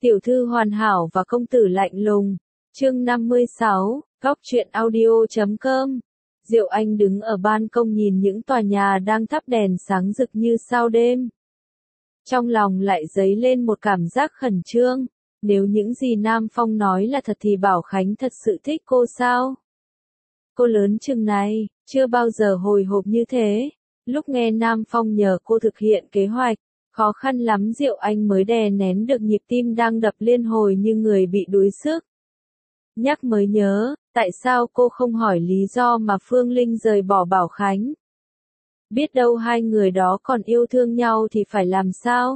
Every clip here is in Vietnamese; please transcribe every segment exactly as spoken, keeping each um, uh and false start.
Tiểu thư hoàn hảo và công tử lạnh lùng. Chương năm mươi sáu, góc truyện audio chấm com. Diệu Anh đứng ở ban công nhìn những tòa nhà đang thắp đèn sáng rực như sao đêm. Trong lòng lại dấy lên một cảm giác khẩn trương. Nếu những gì Nam Phong nói là thật thì Bảo Khánh thật sự thích cô sao? Cô lớn chừng này, chưa bao giờ hồi hộp như thế. Lúc nghe Nam Phong nhờ cô thực hiện kế hoạch, khó khăn lắm Diệu Anh mới đè nén được nhịp tim đang đập liên hồi như người bị đuối sức. Nhắc mới nhớ, tại sao cô không hỏi lý do mà Phương Linh rời bỏ Bảo Khánh? Biết đâu hai người đó còn yêu thương nhau thì phải làm sao?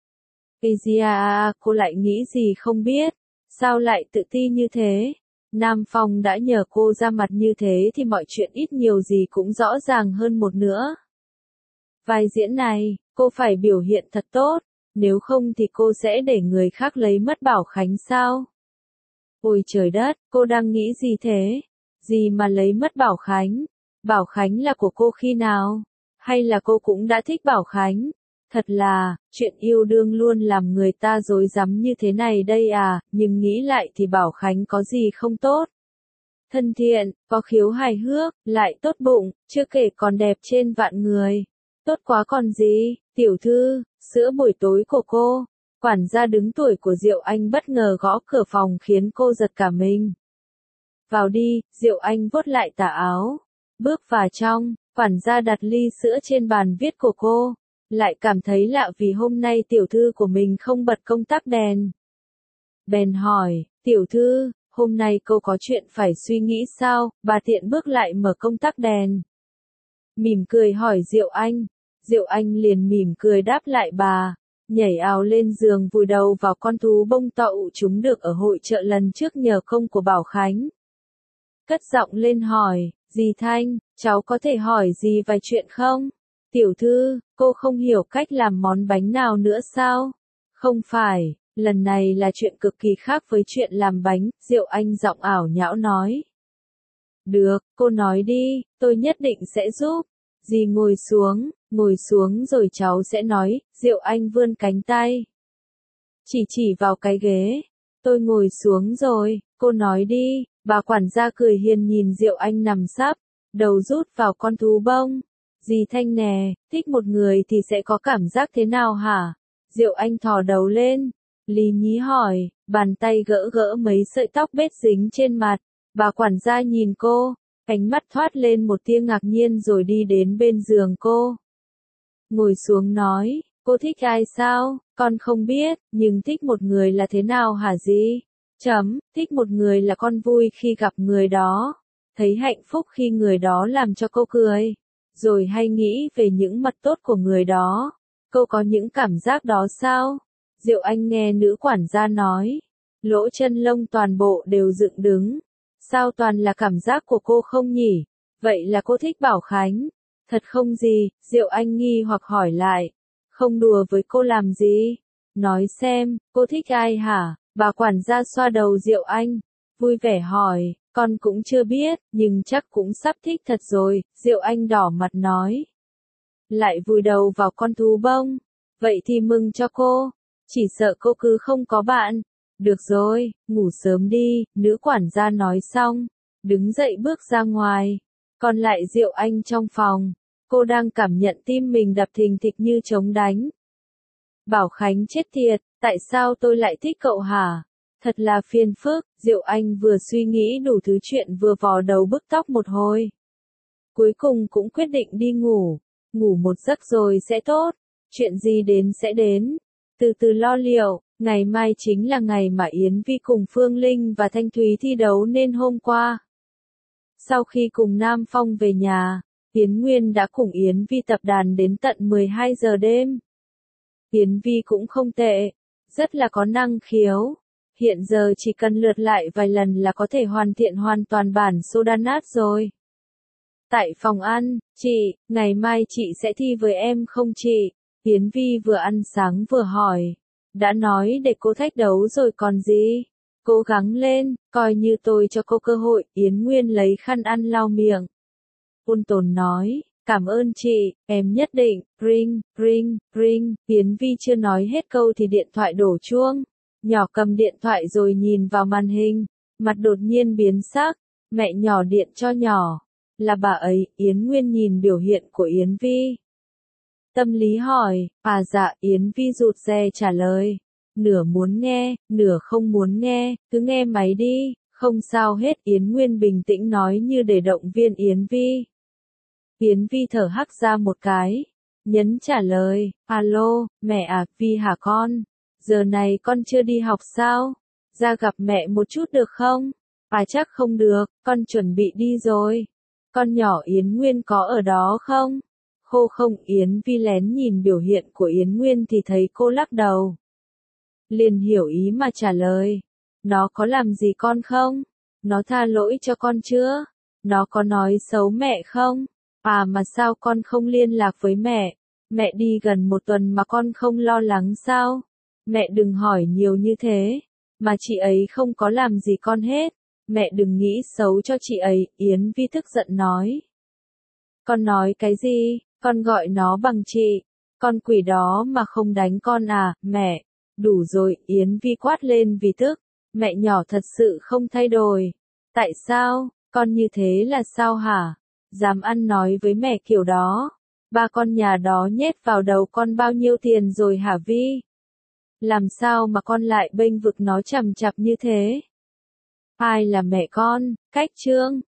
Asia, cô lại nghĩ gì không biết, sao lại tự ti như thế? Nam Phong đã nhờ cô ra mặt như thế thì mọi chuyện ít nhiều gì cũng rõ ràng hơn một nữa. Vai diễn này, cô phải biểu hiện thật tốt, nếu không thì cô sẽ để người khác lấy mất Bảo Khánh sao? Ôi trời đất, cô đang nghĩ gì thế? Gì mà lấy mất Bảo Khánh? Bảo Khánh là của cô khi nào? Hay là cô cũng đã thích Bảo Khánh? Thật là, chuyện yêu đương luôn làm người ta rối rắm như thế này đây à, nhưng nghĩ lại thì Bảo Khánh có gì không tốt. Thân thiện, có khiếu hài hước, lại tốt bụng, chưa kể còn đẹp trên vạn người. Tốt quá còn gì, tiểu thư, sữa buổi tối của cô. Quản gia đứng tuổi của Diệu Anh bất ngờ gõ cửa phòng khiến cô giật cả mình. Vào đi, Diệu Anh vuốt lại tà áo. Bước vào trong, quản gia đặt ly sữa trên bàn viết của cô. Lại cảm thấy lạ vì hôm nay tiểu thư của mình không bật công tắc đèn. Bèn hỏi, tiểu thư, hôm nay cô có chuyện phải suy nghĩ sao? Bà tiện bước lại mở công tắc đèn. Mỉm cười hỏi Diệu Anh. Diệu Anh liền mỉm cười đáp lại bà. Nhảy ào lên giường vùi đầu vào con thú bông tậu chúng được ở hội chợ lần trước nhờ công của Bảo Khánh. Cất giọng lên hỏi, dì Thanh, cháu có thể hỏi gì vài chuyện không? Tiểu thư, cô không hiểu cách làm món bánh nào nữa sao? Không phải, lần này là chuyện cực kỳ khác với chuyện làm bánh, Diệu Anh giọng ảo nhão nói. Được, cô nói đi, tôi nhất định sẽ giúp. Dì ngồi xuống, ngồi xuống rồi cháu sẽ nói, Diệu Anh vươn cánh tay. Chỉ chỉ vào cái ghế. Tôi ngồi xuống rồi, cô nói đi, bà quản gia cười hiền nhìn Diệu Anh nằm sấp, đầu rút vào con thú bông. Dì Thanh nè, thích một người thì sẽ có cảm giác thế nào hả? Diệu Anh thò đầu lên, lý nhí hỏi, bàn tay gỡ gỡ mấy sợi tóc bết dính trên mặt. Bà quản gia nhìn cô, ánh mắt thoát lên một tia ngạc nhiên rồi đi đến bên giường cô. Ngồi xuống nói, cô thích ai sao? Con không biết, nhưng thích một người là thế nào hả dì? Chấm, thích một người là con vui khi gặp người đó. Thấy hạnh phúc khi người đó làm cho cô cười. Rồi hay nghĩ về những mặt tốt của người đó. Cô có những cảm giác đó sao? Diệu Anh nghe nữ quản gia nói. Lỗ chân lông toàn bộ đều dựng đứng. Sao toàn là cảm giác của cô không nhỉ? Vậy là cô thích Bảo Khánh? Thật không gì, Diệu Anh nghi hoặc hỏi lại. Không đùa với cô làm gì? Nói xem, cô thích ai hả? Bà quản gia xoa đầu Diệu Anh. Vui vẻ hỏi, con cũng chưa biết, nhưng chắc cũng sắp thích thật rồi, Diệu Anh đỏ mặt nói. Lại vùi đầu vào con thú bông. Vậy thì mừng cho cô. Chỉ sợ cô cứ không có bạn. Được rồi, ngủ sớm đi, nữ quản gia nói xong. Đứng dậy bước ra ngoài. Còn lại Diệu Anh trong phòng. Cô đang cảm nhận tim mình đập thình thịch như trống đánh. Bảo Khánh chết tiệt, tại sao tôi lại thích cậu hả? Thật là phiền phức, Diệu Anh vừa suy nghĩ đủ thứ chuyện vừa vò đầu bứt tóc một hồi. Cuối cùng cũng quyết định đi ngủ. Ngủ một giấc rồi sẽ tốt. Chuyện gì đến sẽ đến. Từ từ lo liệu, ngày mai chính là ngày mà Yến Vi cùng Phương Linh và Thanh Thúy thi đấu nên hôm qua. Sau khi cùng Nam Phong về nhà, Yến Nguyên đã cùng Yến Vi tập đàn đến tận mười hai giờ đêm. Yến Vi cũng không tệ, rất là có năng khiếu. Hiện giờ chỉ cần lượt lại vài lần là có thể hoàn thiện hoàn toàn bản Sodanat rồi. Tại phòng ăn, chị, ngày mai chị sẽ thi với em không chị? Yến Vi vừa ăn sáng vừa hỏi. Đã nói để cô thách đấu rồi còn gì? Cố gắng lên, coi như tôi cho cô cơ hội. Yến Nguyên lấy khăn ăn lau miệng. Ôn tồn nói, cảm ơn chị, em nhất định. Ring, ring, ring. Yến Vi chưa nói hết câu thì điện thoại đổ chuông. Nhỏ cầm điện thoại rồi nhìn vào màn hình, mặt đột nhiên biến sắc, mẹ nhỏ điện cho nhỏ. Là bà ấy, Yến Nguyên nhìn biểu hiện của Yến Vi. Tâm lý hỏi, à dạ, Yến Vi rụt rè trả lời. Nửa muốn nghe, nửa không muốn nghe, cứ nghe máy đi, không sao hết, Yến Nguyên bình tĩnh nói như để động viên Yến Vi. Yến Vi thở hắt ra một cái, nhấn trả lời, alo, mẹ à, Vi hả con? Giờ này con chưa đi học sao? Ra gặp mẹ một chút được không? À chắc không được, con chuẩn bị đi rồi. Con nhỏ Yến Nguyên có ở đó không? Khô không, Yến Vi lén nhìn biểu hiện của Yến Nguyên thì thấy cô lắc đầu. Liền hiểu ý mà trả lời. Nó có làm gì con không? Nó tha lỗi cho con chưa? Nó có nói xấu mẹ không? À mà sao con không liên lạc với mẹ? Mẹ đi gần một tuần mà con không lo lắng sao? Mẹ đừng hỏi nhiều như thế. Mà chị ấy không có làm gì con hết. Mẹ đừng nghĩ xấu cho chị ấy, Yến Vi tức giận nói. Con nói cái gì? Con gọi nó bằng chị. Con quỷ đó mà không đánh con à, mẹ. Đủ rồi, Yến Vi quát lên vì tức. Mẹ nhỏ thật sự không thay đổi. Tại sao? Con như thế là sao hả? Dám ăn nói với mẹ kiểu đó. Ba con nhà đó nhét vào đầu con bao nhiêu tiền rồi hả Vi? Làm sao mà con lại bênh vực nó chằm chặp như thế? Ai là mẹ con? Cách Trương.